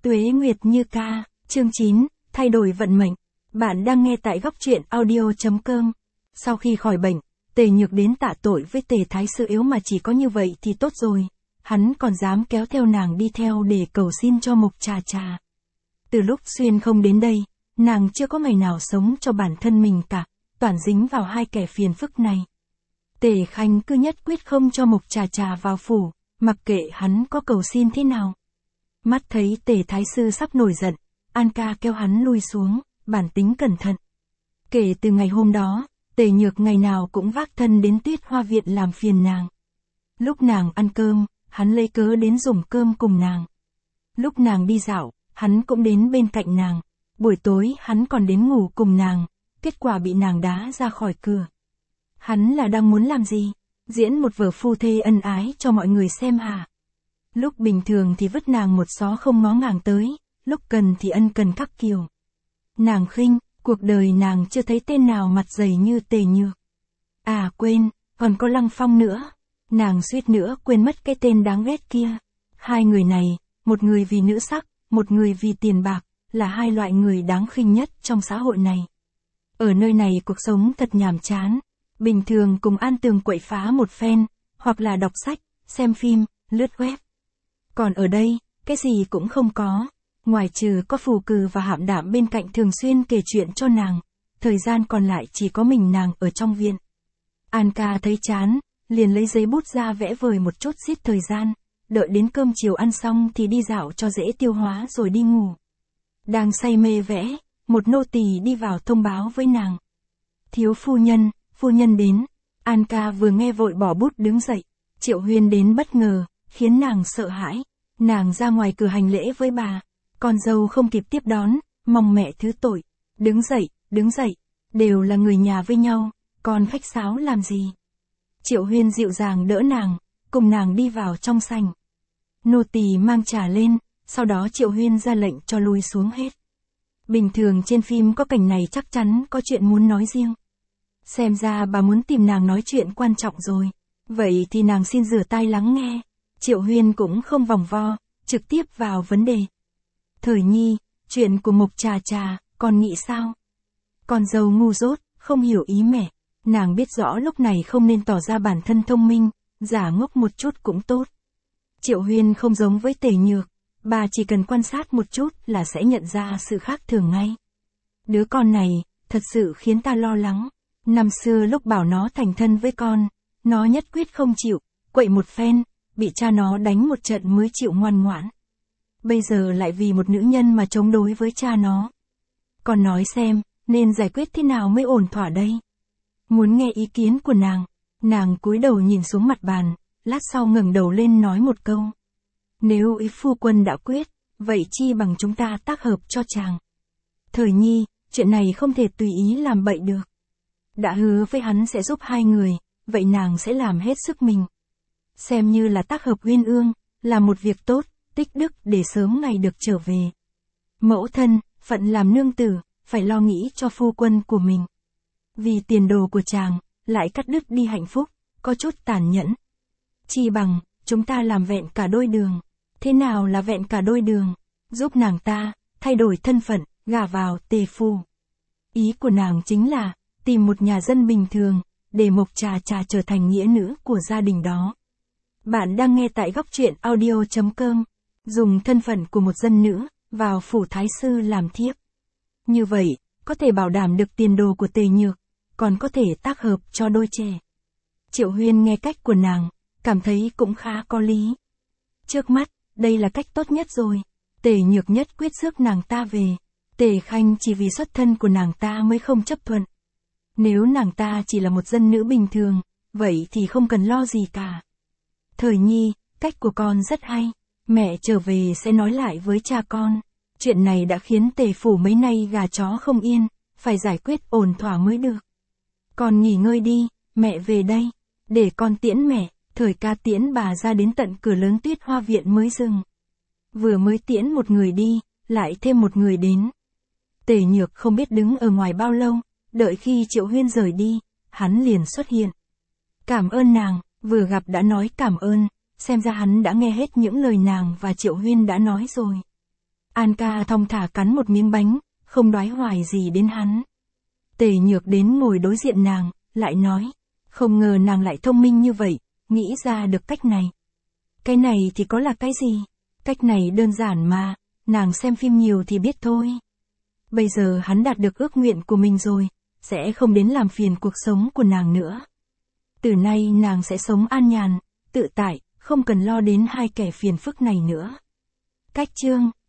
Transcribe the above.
Tuế Nguyệt Như Ca, chương 9, thay đổi vận mệnh. Bạn đang nghe tại góc truyện audio.com. Sau khi khỏi bệnh, Tề Nhược đến tạ tội với Tề Thái Sư yếu mà chỉ có như vậy thì tốt rồi. Hắn còn dám kéo theo nàng đi theo để cầu xin cho Mộc Trà Trà. Từ lúc Xuyên không đến đây, nàng chưa có ngày nào sống cho bản thân mình cả, toàn dính vào hai kẻ phiền phức này. Tề Khanh cứ nhất quyết không cho Mộc Trà Trà vào phủ, mặc kệ hắn có cầu xin thế nào. Mắt thấy Tề Thái Sư sắp nổi giận, An Ca kêu hắn lui xuống, bản tính cẩn thận. Kể từ ngày hôm đó, Tề Nhược ngày nào cũng vác thân đến Tuyết Hoa Viện làm phiền nàng. Lúc nàng ăn cơm, hắn lấy cớ đến dùng cơm cùng nàng. Lúc nàng đi dạo, hắn cũng đến bên cạnh nàng. Buổi tối hắn còn đến ngủ cùng nàng, kết quả bị nàng đá ra khỏi cửa. Hắn là đang muốn làm gì? Diễn một vở phu thê ân ái cho mọi người xem hả? Lúc bình thường thì vứt nàng một xó không ngó ngàng tới, lúc cần thì ân cần khắc kiều. Nàng khinh, cuộc đời nàng chưa thấy tên nào mặt dày như Tề Nhược. À quên, còn có Lăng Phong nữa. Nàng suýt nữa quên mất cái tên đáng ghét kia. Hai người này, một người vì nữ sắc, một người vì tiền bạc, là hai loại người đáng khinh nhất trong xã hội này. Ở nơi này cuộc sống thật nhàm chán. Bình thường cùng An Tường quậy phá một phen, hoặc là đọc sách, xem phim, lướt web. Còn ở đây, cái gì cũng không có. Ngoài trừ có Phù Cừ và Hạm Đạm bên cạnh thường xuyên kể chuyện cho nàng, thời gian còn lại chỉ có mình nàng ở trong viện. An Ca thấy chán, liền lấy giấy bút ra vẽ vời một chút giết thời gian, đợi đến cơm chiều ăn xong thì đi dạo cho dễ tiêu hóa rồi đi ngủ. Đang say mê vẽ, một nô tỳ đi vào thông báo với nàng. Thiếu phu nhân đến. An Ca vừa nghe vội bỏ bút đứng dậy. Triệu Huyên đến bất ngờ, khiến nàng sợ hãi. Nàng ra ngoài cửa hành lễ với bà. Con dâu không kịp tiếp đón, mong mẹ thứ tội. Đứng dậy, đều là người nhà với nhau, con khách sáo làm gì? Triệu Huyên dịu dàng đỡ nàng, cùng nàng đi vào trong sảnh. Nô tỳ mang trà lên, sau đó Triệu Huyên ra lệnh cho lui xuống hết. Bình thường trên phim có cảnh này chắc chắn có chuyện muốn nói riêng. Xem ra bà muốn tìm nàng nói chuyện quan trọng rồi. Vậy thì nàng xin rửa tai lắng nghe. Triệu Huyên cũng không vòng vo, trực tiếp vào vấn đề. Thời Nhi, chuyện của Mộc Trà Trà, con nghĩ sao? Con dâu ngu dốt, không hiểu ý mẹ. Nàng biết rõ lúc này không nên tỏ ra bản thân thông minh, giả ngốc một chút cũng tốt. Triệu Huyên không giống với Tề Nhược, bà chỉ cần quan sát một chút là sẽ nhận ra sự khác thường ngay. Đứa con này, thật sự khiến ta lo lắng. Năm xưa lúc bảo nó thành thân với con, nó nhất quyết không chịu, quậy một phen, bị cha nó đánh một trận mới chịu ngoan ngoãn. Bây giờ lại vì một nữ nhân mà chống đối với cha nó. Con nói xem, nên giải quyết thế nào mới ổn thỏa đây? Muốn nghe ý kiến của nàng cúi đầu nhìn xuống mặt bàn, lát sau ngẩng đầu lên nói một câu. Nếu ý phu quân đã quyết, vậy chi bằng chúng ta tác hợp cho chàng. Thời Nhi, chuyện này không thể tùy ý làm bậy được. Đã hứa với hắn sẽ giúp hai người, vậy nàng sẽ làm hết sức mình. Xem như là tác hợp uyên ương, là một việc tốt, tích đức để sớm ngày được trở về. Mẫu thân, phận làm nương tử, phải lo nghĩ cho phu quân của mình. Vì tiền đồ của chàng, lại cắt đứt đi hạnh phúc, có chút tàn nhẫn. Chi bằng, chúng ta làm vẹn cả đôi đường. Thế nào là vẹn cả đôi đường? Giúp nàng ta, thay đổi thân phận, gả vào Tề phủ. Ý của nàng chính là, tìm một nhà dân bình thường, để Mộc Trà Trà trở thành nghĩa nữ của gia đình đó. Bạn đang nghe tại góc truyện audio.com, dùng thân phận của một dân nữ, vào phủ Thái Sư làm thiếp. Như vậy, có thể bảo đảm được tiền đồ của Tề Nhược, còn có thể tác hợp cho đôi trẻ. Triệu Huyên nghe cách của nàng, cảm thấy cũng khá có lý. Trước mắt, đây là cách tốt nhất rồi. Tề Nhược nhất quyết rước nàng ta về. Tề Khanh chỉ vì xuất thân của nàng ta mới không chấp thuận. Nếu nàng ta chỉ là một dân nữ bình thường, vậy thì không cần lo gì cả. Thời Nhi, cách của con rất hay. Mẹ trở về sẽ nói lại với cha con. Chuyện này đã khiến Tề phủ mấy nay gà chó không yên, phải giải quyết ổn thỏa mới được. Con nghỉ ngơi đi, mẹ về đây. Để con tiễn mẹ. Thời Ca tiễn bà ra đến tận cửa lớn Tuyết Hoa Viện mới dừng. Vừa mới tiễn một người đi, lại thêm một người đến. Tề Nhược không biết đứng ở ngoài bao lâu, đợi khi Triệu Huyên rời đi, hắn liền xuất hiện. Cảm ơn nàng, vừa gặp đã nói cảm ơn, xem ra hắn đã nghe hết những lời nàng và Triệu Huyên đã nói rồi. An ca thong thả cắn một miếng bánh, không đoái hoài gì đến hắn. Tề Nhược đến ngồi đối diện nàng, lại nói. Không ngờ nàng lại thông minh như vậy, nghĩ ra được cách này. Cái này thì có là cái gì? Cách này đơn giản mà, nàng xem phim nhiều thì biết thôi. Bây giờ hắn đạt được ước nguyện của mình rồi, sẽ không đến làm phiền cuộc sống của nàng nữa. Từ nay nàng sẽ sống an nhàn, tự tại, không cần lo đến hai kẻ phiền phức này nữa. Cách chương